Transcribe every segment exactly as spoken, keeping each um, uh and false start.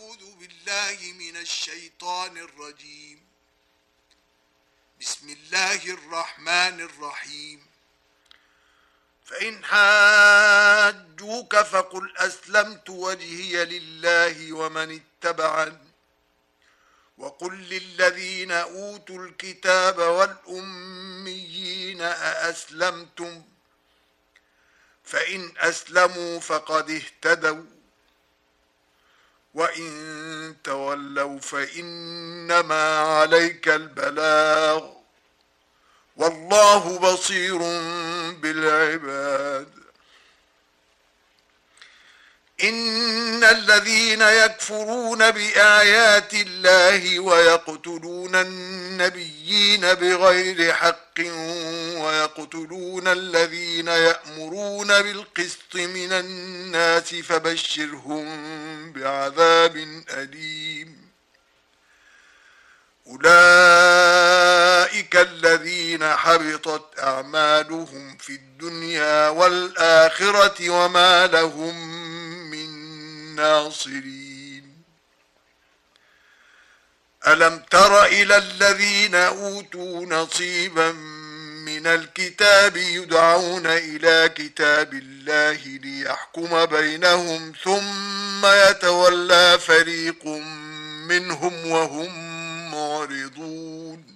أعوذ بالله من الشيطان الرجيم. بسم الله الرحمن الرحيم. فإن حاجوك فقل أسلمت وجهي لله ومن اتبعني وقل للذين أوتوا الكتاب والأميين أأسلمتم فإن أسلموا فقد اهتدوا وإن تولوا فإنما عليك البلاغ والله بصير بالعباد. إن الذين يكفرون بآيات الله ويقتلون النبيين بغير حق ويقتلون الذين يأمرون بالقسط من الناس فبشرهم بعذاب أليم. أولئك الذين حبطت أعمالهم في الدنيا والآخرة وما لهم ناصرين. ألم تر إلى الذين أوتوا نصيبا من الكتاب يدعون إلى كتاب الله ليحكم بينهم ثم يتولى فريق منهم وهم معرضون.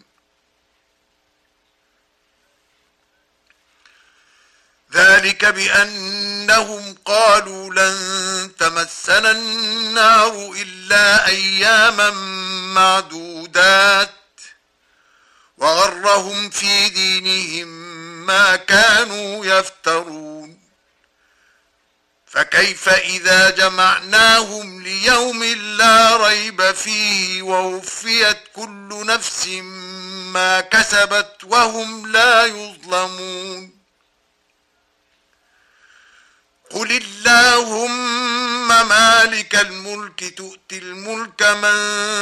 ذلك بأنهم قالوا لن تمسنا النار إلا أياما معدودات وغرهم في دينهم ما كانوا يفترون. فكيف إذا جمعناهم ليوم لا ريب فيه ووفيت كل نفس ما كسبت وهم لا يظلمون. قل اللهم مالك الملك تؤتي الملك من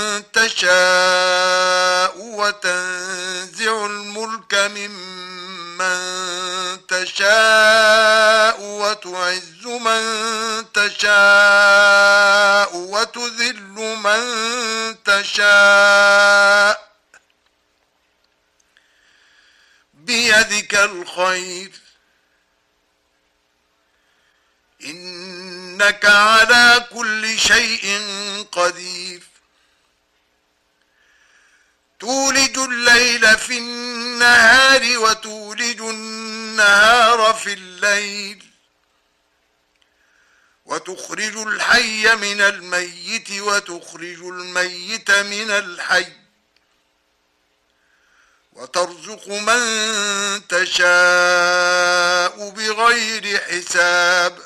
تشاء وتنزع الملك ممن تشاء وتعز من تشاء وتذل من تشاء بيدك الخير إنك على كل شيء قدير. تولج الليل في النهار وتولج النهار في الليل وتخرج الحي من الميت وتخرج الميت من الحي وترزق من تشاء بغير حساب.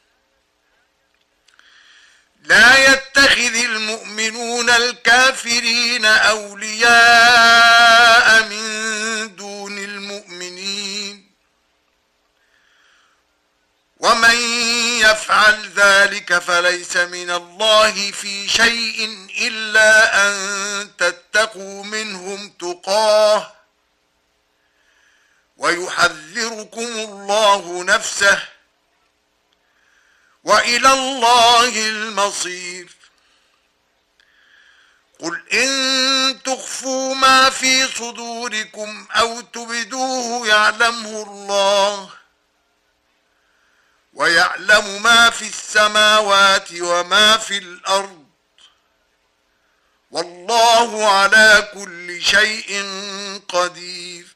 لا يتخذ المؤمنون الكافرين أولياء من دون المؤمنين ومن يفعل ذلك فليس من الله في شيء إلا أن تتقوا منهم تقاه ويحذركم الله نفسه وإلى الله المصير. قل إن تخفوا ما في صدوركم أو تبدوه يعلمه الله ويعلم ما في السماوات وما في الأرض والله على كل شيء قدير.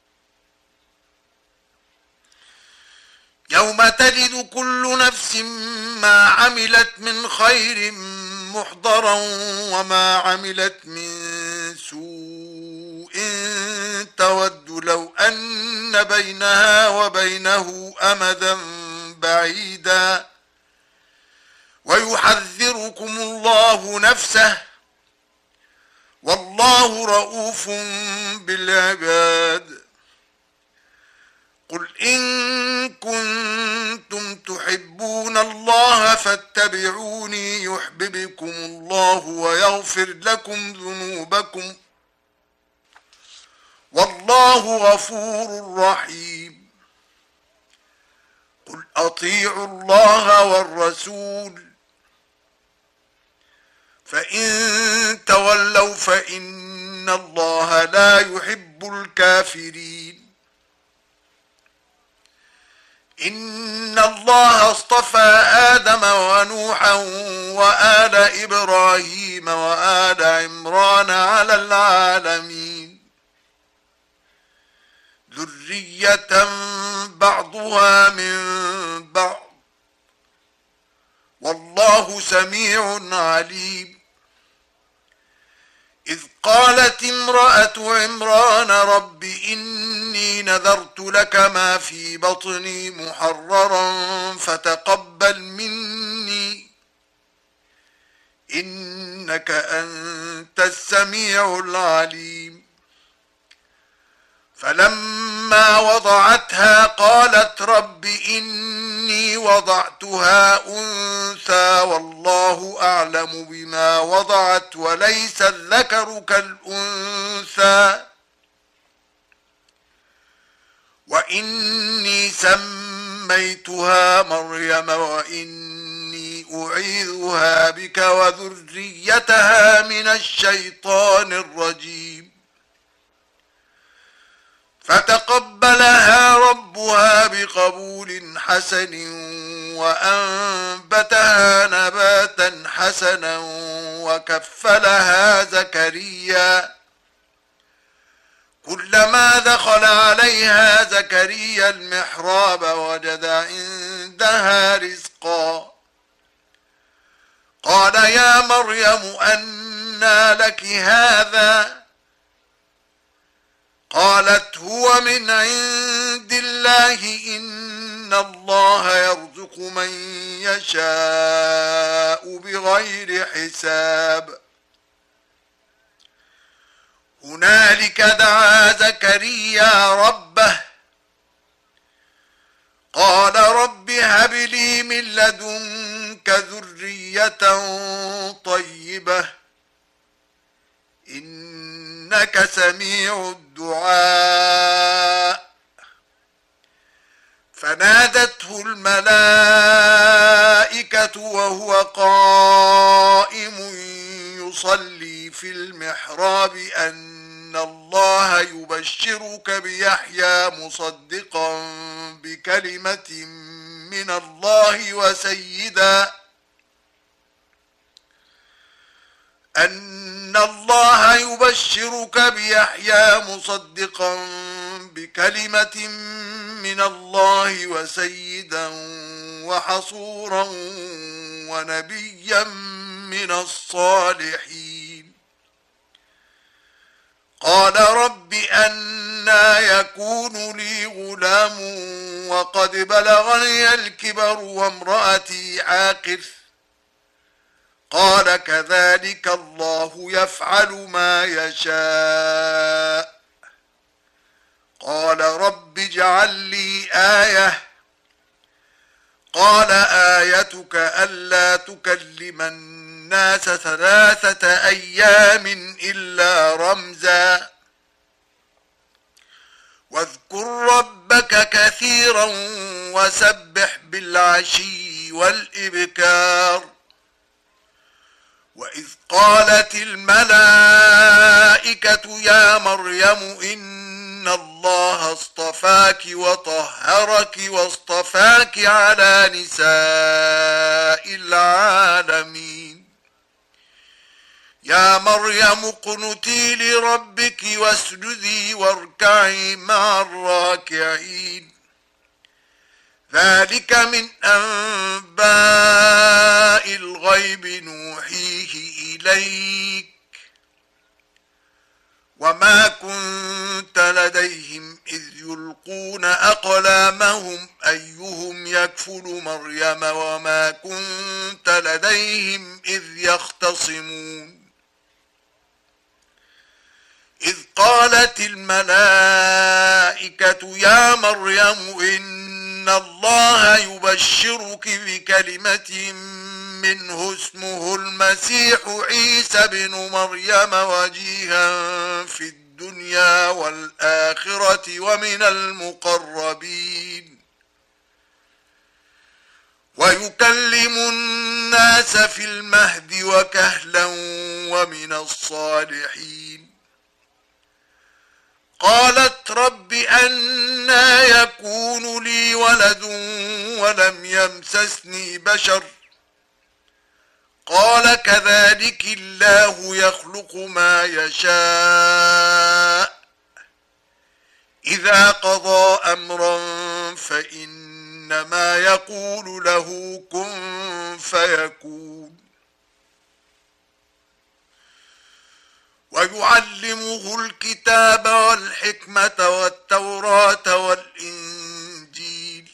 يوم تجد كل نفس ما عملت من خير محضرا وما عملت من سوء تود لو أن بينها وبينه أمدا بعيدا ويحذركم الله نفسه والله رؤوف بالعباد. قل إن كنتم تحبون الله فاتبعوني يحببكم الله ويغفر لكم ذنوبكم والله غفور رحيم. قل أطيعوا الله والرسول فإن تولوا فإن الله لا يحب الكافرين. إن الله اصطفى آدم ونوحا وآل إبراهيم وآل عمران على العالمين ذرية بعضها من بعض والله سميع عليم. إذ قالت امرأة عمران رب إني نذرت لك ما في بطني محررا فتقبل مني إنك أنت السميع العليم. فلما وضعتها قالت رب إني وضعتها أنثى والله أعلم بما وضعت وليس الذكر كالأنثى وإني سميتها مريم وإني أعيذها بك وذريتها من الشيطان الرجيم. فتقبلها ربها بقبول حسن وأنبتها نباتا حسنا وكفلها زكريا كلما دخل عليها زكريا المحراب وجد عندها رزقا قال يا مريم أنى لك هذا قالت هو من عند الله إن الله يرزق من يشاء بغير حساب. هنالك دعا زكريا ربه قال رب هب لي من لدنك ذرية طيبة إنك سميع الدعاء. فنادته الملائكة وهو قائم يصلي في المحراب أن الله يبشرك بيحيى مصدقا بكلمة من الله وسيدا أن الله يبشرك بيحيى مصدقا بكلمة من الله وسيدا وحصورا ونبيا من الصالحين. قال رب أنى يكون لي غلام وقد بلغني الكبر وامرأتي عاقر قال كذلك الله يفعل ما يشاء. قال رب اجعل لي آية قال آيتك ألا تكلم الناس ثلاثة أيام إلا رمزا واذكر ربك كثيرا وسبح بالعشي والإبكار. وإذ قالت الملائكة يا مريم إن الله اصطفاك وطهرك واصطفاك على نساء العالمين. يا مريم اقنتي لربك واسجدي واركعي مع الراكعين. ذلك من أنباء الغيب نوحيه إليك وما كنت لديهم إذ يلقون أقلامهم أيهم يكفل مريم وما كنت لديهم إذ يختصمون. إذ قالت الملائكة يا مريم إن الله يبشرك بكلمة منه اسمه المسيح عيسى بن مريم وجيها في الدنيا والآخرة ومن المقربين ويكلم الناس في المهد وكهلا ومن الصالحين. قالت رب أنى يكون لي ولد ولم يمسسني بشر قال كذلك الله يخلق ما يشاء إذا قضى أمرا فإنما يقول له كن فيكون. ويعلمه الكتاب والحكمة والتوراة والإنجيل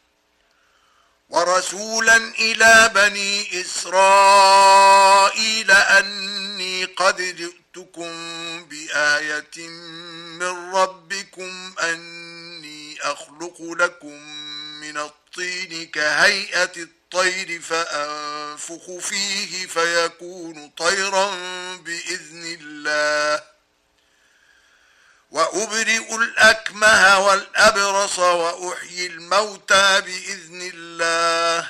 ورسولا إلى بني إسرائيل أني قد جئتكم بآية من ربكم أني أخلق لكم من الطين كهيئة الطير فأنفخ فيه فيكون طيرا بإذن الله وأبرئ الأكمه والأبرص وأحيي الموتى بإذن الله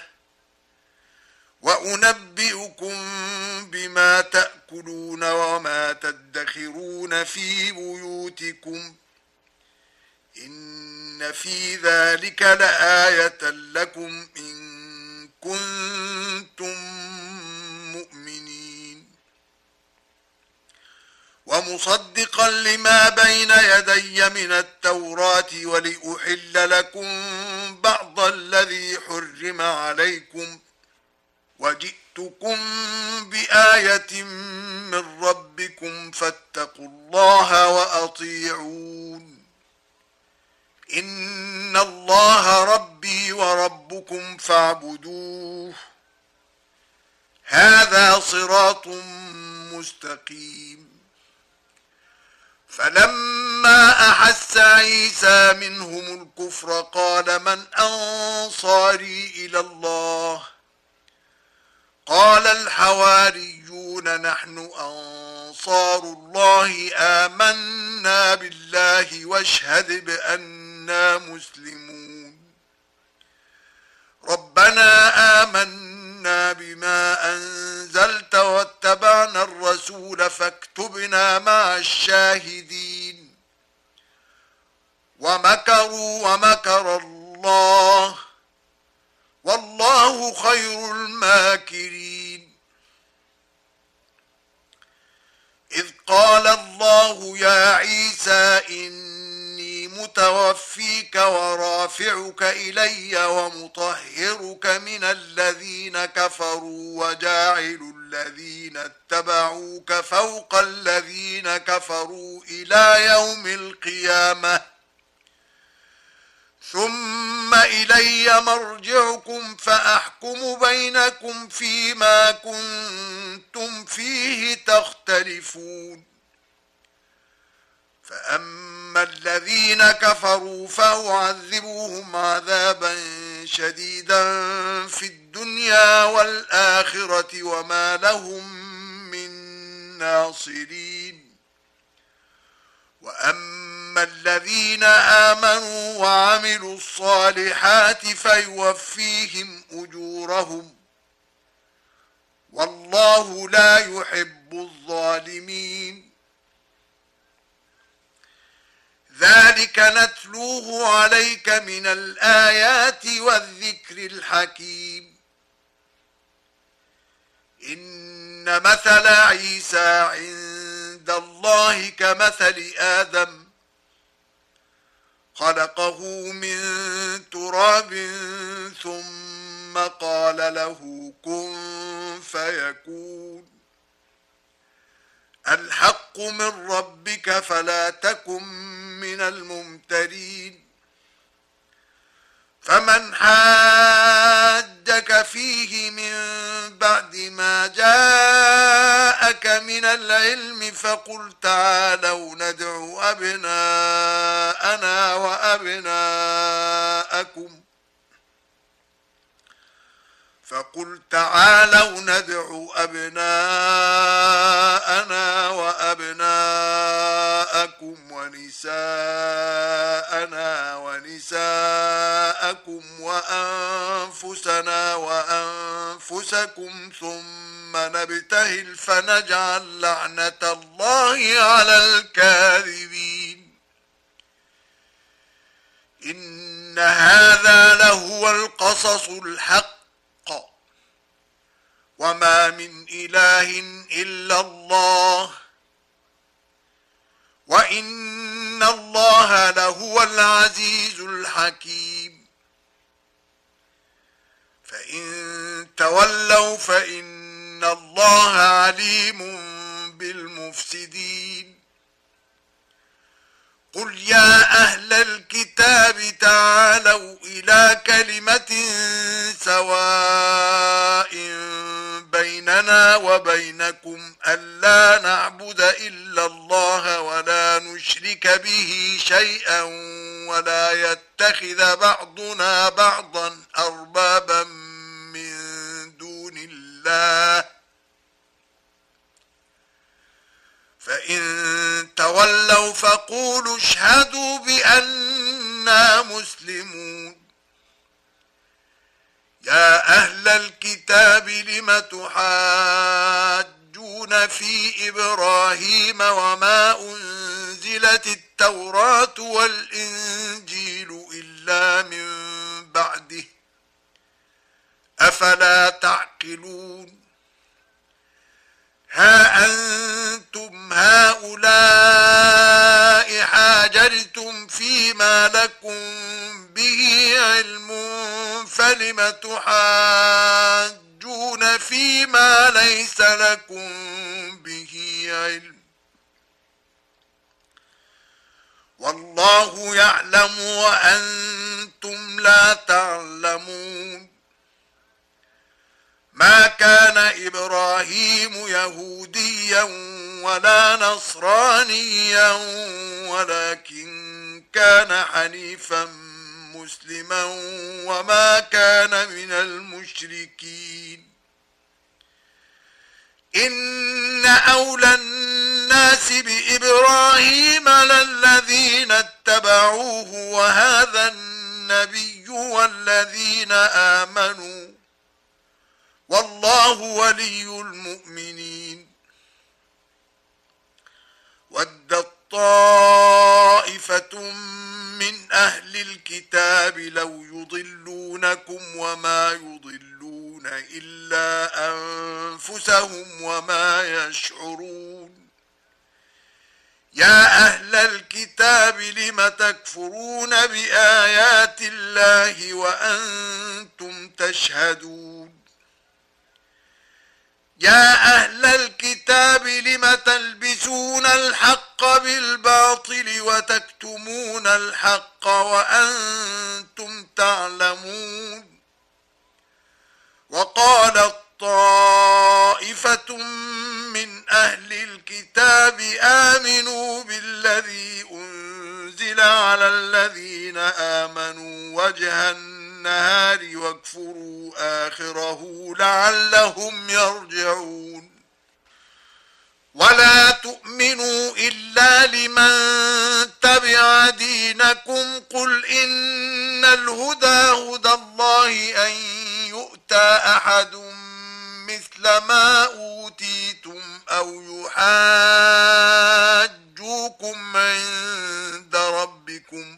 وأنبئكم بما تأكلون وما تدخرون في بيوتكم إن في ذلك لآية لكم إن كنتم مؤمنين. ومصدقا لما بين يدي من التوراة ولأحل لكم بعض الذي حرم عليكم وجئتكم بآية من ربكم فاتقوا الله وأطيعون إن الله ربي وربكم فاعبدوه هذا صراط مستقيم. فلما أحس عيسى منهم الكفر قال من أنصاري إلى الله قال الحواريون نحن أنصار الله آمنا بالله واشهد بأننا مسلمون. ربنا آمنا بما أنزلت واتبعنا الرسول فاكتبنا مع الشاهدين. ومكروا ومكر الله والله خير الماكرين. إذ قال الله يا عيسى إني متوفيك ورافعك إلي ومطهرك من الذين كفروا وجاعل الذين اتبعوك فوق الذين كفروا إلى يوم القيامة ثم إلي مرجعكم فأحكم بينكم فيما كنتم فيه تختلفون. فأما الذين كفروا فأعذبهم عذابا شديدا في الدنيا والآخرة وما لهم من ناصرين. وأما الذين آمنوا وعملوا الصالحات فيوفيهم أجورهم والله لا يحب الظالمين. ذلك نتلوه عليك من الآيات والذكر الحكيم. إن مثل عيسى عند الله كمثل آدم خلقه من تراب ثم قال له كن فيكون. الحق من ربك فلا تكن من الممترين. فمن حاجك فيه من بعد ما جاءك من العلم فقل تعالوا ندعو أبناءنا وأبناءكم فقل تعالوا ندعو أبناءنا وأبناءكم ونساءنا ونساءكم وأنفسنا أنفسنا وأنفسكم ثم نبتهل فنجعل لعنة الله على الكاذبين. إن هذا لهو القصص الحق وما من إله إلا الله وإن الله لهو العزيز الحكيم. فإن تولوا فإن الله عليم بالمفسدين. قل يا أهل الكتاب تعالوا إلى كلمة سواء بيننا وبينكم ألا نعبد إلا الله ولا نشرك به شيئا ولا يتخذ بعضنا بعضا أربابا من دون الله. فإن تولوا فقولوا اشهدوا بأننا مسلمون. يا أهل الكتاب لم تحاجون في إبراهيم وما أنزلت التوراة والإنجيل إلا من بعده أفلا تعقلون. ها أنتم هؤلاء حاجرتم فيما لكم به علم فلم تحاجون فيما ليس لكم به علم والله يعلم وأنتم لا تعلمون. ما كان إبراهيم يهوديا ولا نصرانيا ولكن كان حنيفا مسلما وما كان من المشركين. إن أولى الناس بإبراهيم للذين اتبعوه وهذا النبي والذين آمنوا والله ولي المؤمنين. ودت طائفة من أهل الكتاب لو يضلونكم وما يضلون إلا أنفسهم وما يشعرون. يا أهل الكتاب لم تكفرون بآيات الله وأنتم تشهدون. يا أهل الكتاب لم تلبسون الحق بالباطل وتكتمون الحق وأنتم تعلمون. وقالت طائفة من أهل الكتاب آمنوا بالذي أنزل على الذين آمنوا وجه النهار واكفروا آخره لعلهم يرجعون. ولا تؤمنوا إلا لمن تبع دينكم قل إن الهدى هدى الله أن يؤتى أحد مثل ما أوتيتم أو يحاجوكم عند ربكم.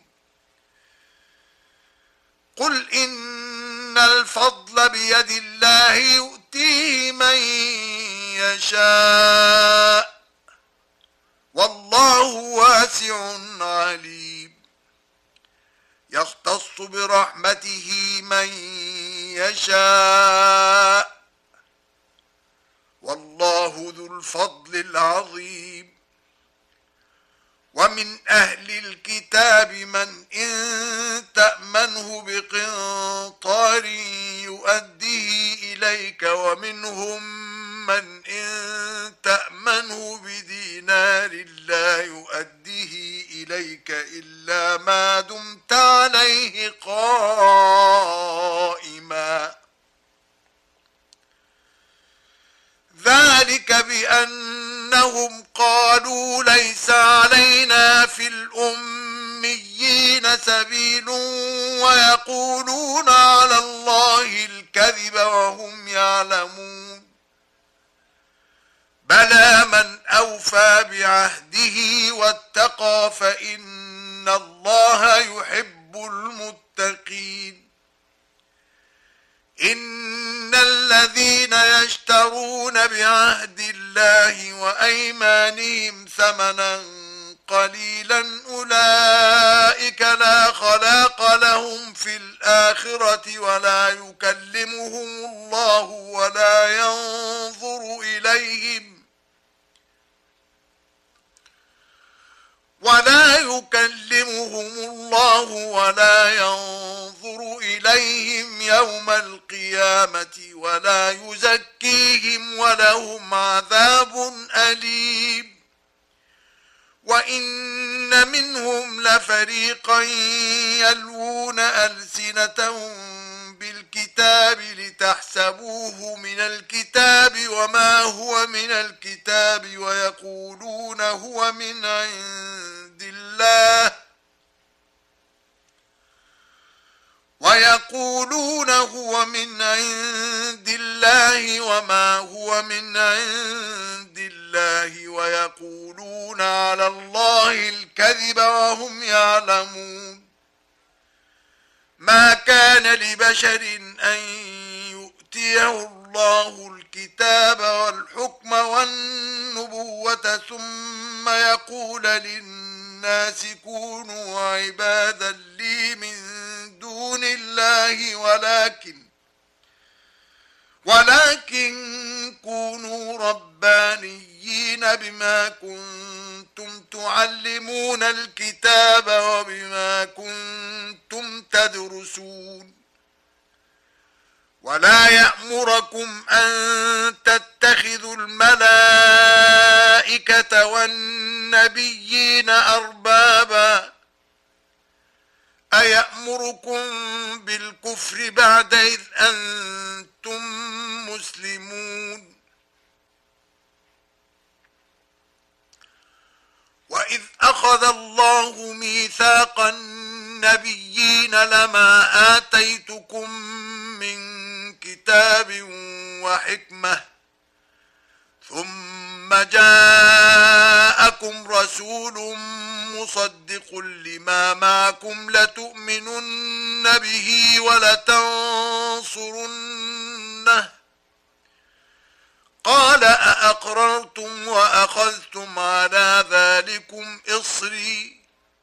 قل إن الفضل بيد الله يؤتيه من يشاء والله واسع عليم. يختص برحمته من يشاء والله ذو الفضل العظيم. ومن أهل الكتاب من إن تأمنه بقنطار يؤديه إليك ومنهم من إن تأمنه بدينار لا يؤديه إليك إلا ما دمت عليه قائما. ذلك بأنهم قالوا ليس علينا في الأمي النبيين سبيل ويقولون على الله الكذب وهم يعلمون بلى من أوفى بعهده واتقى فإن الله يحب المتقين إن الذين يشترون بعهد الله وأيمانهم ثمنا قليلا أولئك لا خلاق لهم في الآخرة ولا يكلمهم الله ولا ينظر إليهم ولا يكلمهم الله ولا ينظر إليهم يوم القيامة ولا يزكيهم ولهم عذاب أليم وإن منهم لفريقا يلوون ألسنتهم بالكتاب لتحسبوه من الكتاب وما هو من الكتاب ويقولون هو من عند الله ويقولون هو من عند الله وما هو من عند الله ويقولون على الله الكذب وهم يعلمون ما كان لبشر أن يؤتيه الله الكتاب والحكم والنبوة ثم يقول للناس كونوا عبادا لي من دون الله ولكن ولكن كونوا ربانيين بما كنتم تعلمون الكتاب وبما كنتم تدرسون ولا يأمركم أن تتخذوا الملائكة والنبيين أربابا أيأمركم بالكفر بعد إذ أنتم مسلمون وإذ أخذ الله ميثاق النبيين لما آتيتكم من كتاب وحكمة ثم جاءكم رسول مصدق لما معكم لتؤمنن به ولتنصرنه قال أأقررتم وأخذتم على ذلكم إصري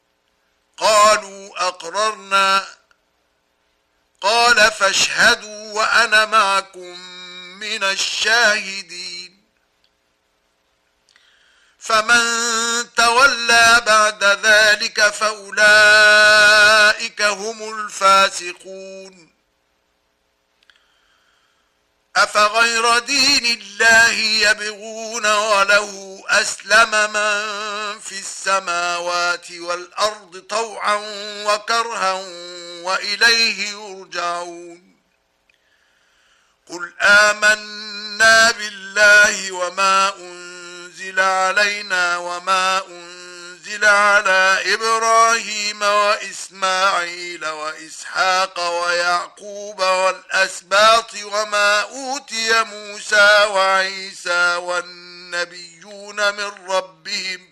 قالوا أقررنا قال فاشهدوا وأنا معكم من الشاهدين فمن تولى بعد ذلك فأولئك هم الفاسقون أفغير دين الله يبغون وله أسلم من في السماوات والأرض طوعا وكرها وإليه يرجعون قل آمنا بالله وما أنزل علينا وما أنزل على إبراهيم وإسماعيل وإسحاق ويعقوب والأسباط وما أوتي موسى وعيسى والنبيون من ربهم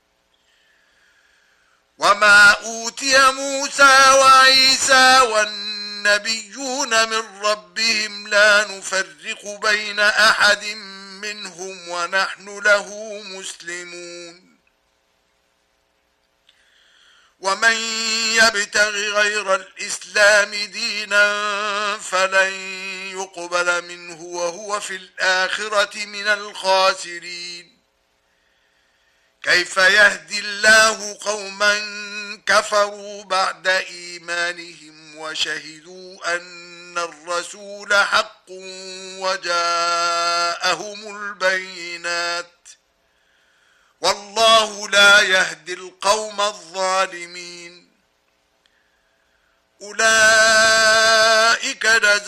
وما أوتي موسى وعيسى والنبيون من ربهم لا نفرق بين أحد منهم ونحن له مسلمون ومن يبتغ غير الإسلام دينا فلن يقبل منه وهو في الآخرة من الخاسرين كيف يهدي الله قوما كفروا بعد إيمانهم وشهدوا أن الرسول حق وجاءهم البينات والله لا يهدي القوم الظالمين أولئك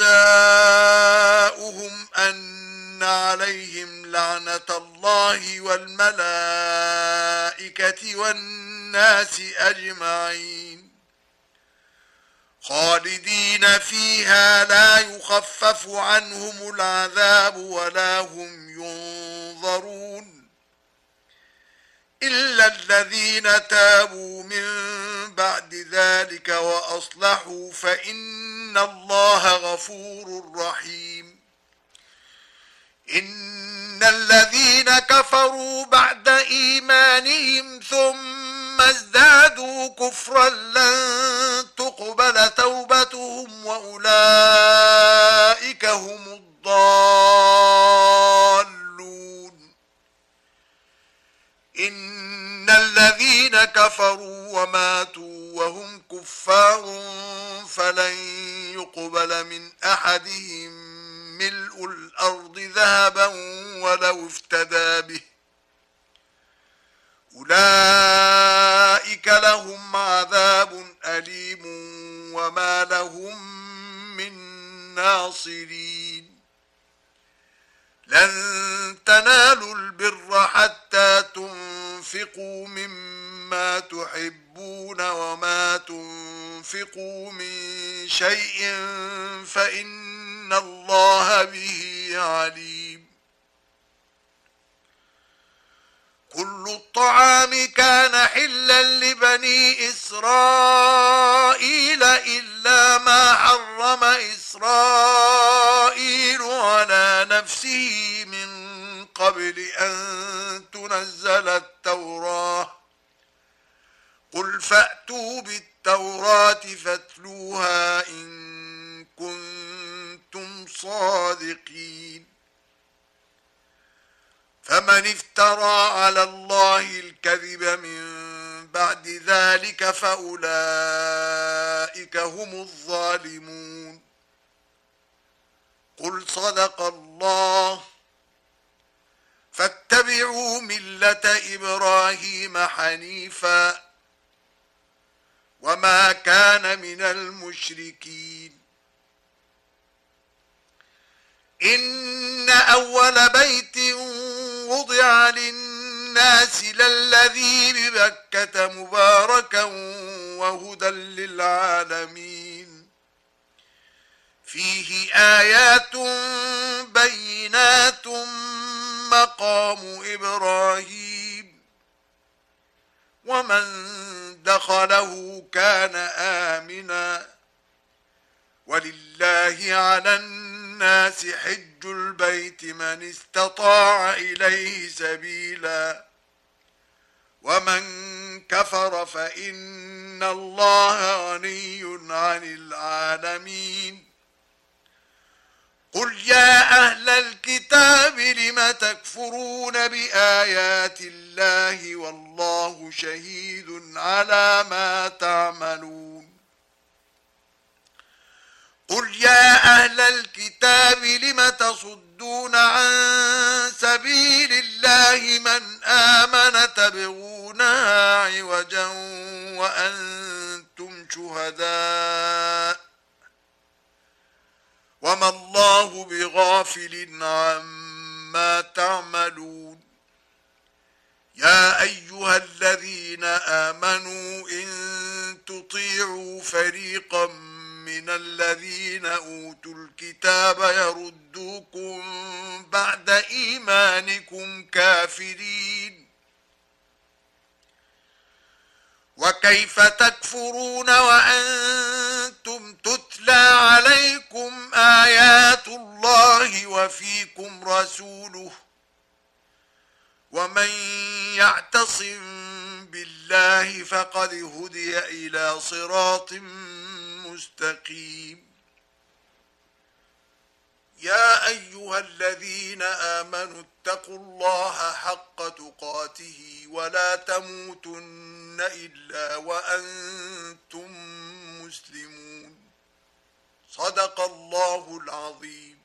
جزاؤهم أن عليهم لعنة الله والملائكة والناس أجمعين خالدين فيها لا يخفف عنهم العذاب ولا هم ينظرون إلا الذين تابوا من بعد ذلك وأصلحوا فإن الله غفور رحيم إن الذين كفروا بعد إيمانهم ثم ازدادوا كفرا لن تقبل توبتهم وأولئك هم الضالون إن الذين كفروا وماتوا وهم كفار فلن يقبل من أحدهم ملء الأرض ذهبا ولو افتدى به أولئك لهم عذاب أليم وما لهم من ناصرين لن تنالوا البر حتى تنفقوا مما تحبون وما تنفقوا من شيء فإن الله به عليم كل الطعام كان حلا لبني إسرائيل إلا ما حرم إسرائيل على نفسه من قبل أن تنزل التوراة قل فأتوا بالتوراة فاتلوها إن كنتم صادقين فمن افترى على الله الكذب من بعد ذلك فأولئك هم الظالمون قل صدق الله فاتبعوا ملة إبراهيم حنيفا وما كان من المشركين إن أول بيت وضع للناس للذي ببكة مباركا وهدى للعالمين فيه آيات بينات مقام إبراهيم ومن دخله كان آمنا ولله على الناس حج البيت من استطاع إليه سبيلا ومن كفر فإن الله غني عن العالمين قل يا أهل الكتاب لم تكفرون بآيات الله والله شهيد على ما تعملون قل يا أهل الكتاب لم تصدون عن سبيل الله من آمن تبغونها عوجا وأنتم شهداء وما الله بغافل عما تعملون يا أيها الذين آمنوا إن تطيعوا فريقا من الذين أوتوا الكتاب يردوكم بعد إيمانكم كافرين وكيف تكفرون وأنتم تتلى عليكم آيات الله وفيكم رسوله ومن يعتصم بالله فقد هدي إلى صراط مستقيم يا أيها الذين آمنوا اتقوا الله حق تقاته ولا تموتن إلا وأنتم مسلمون صدق الله العظيم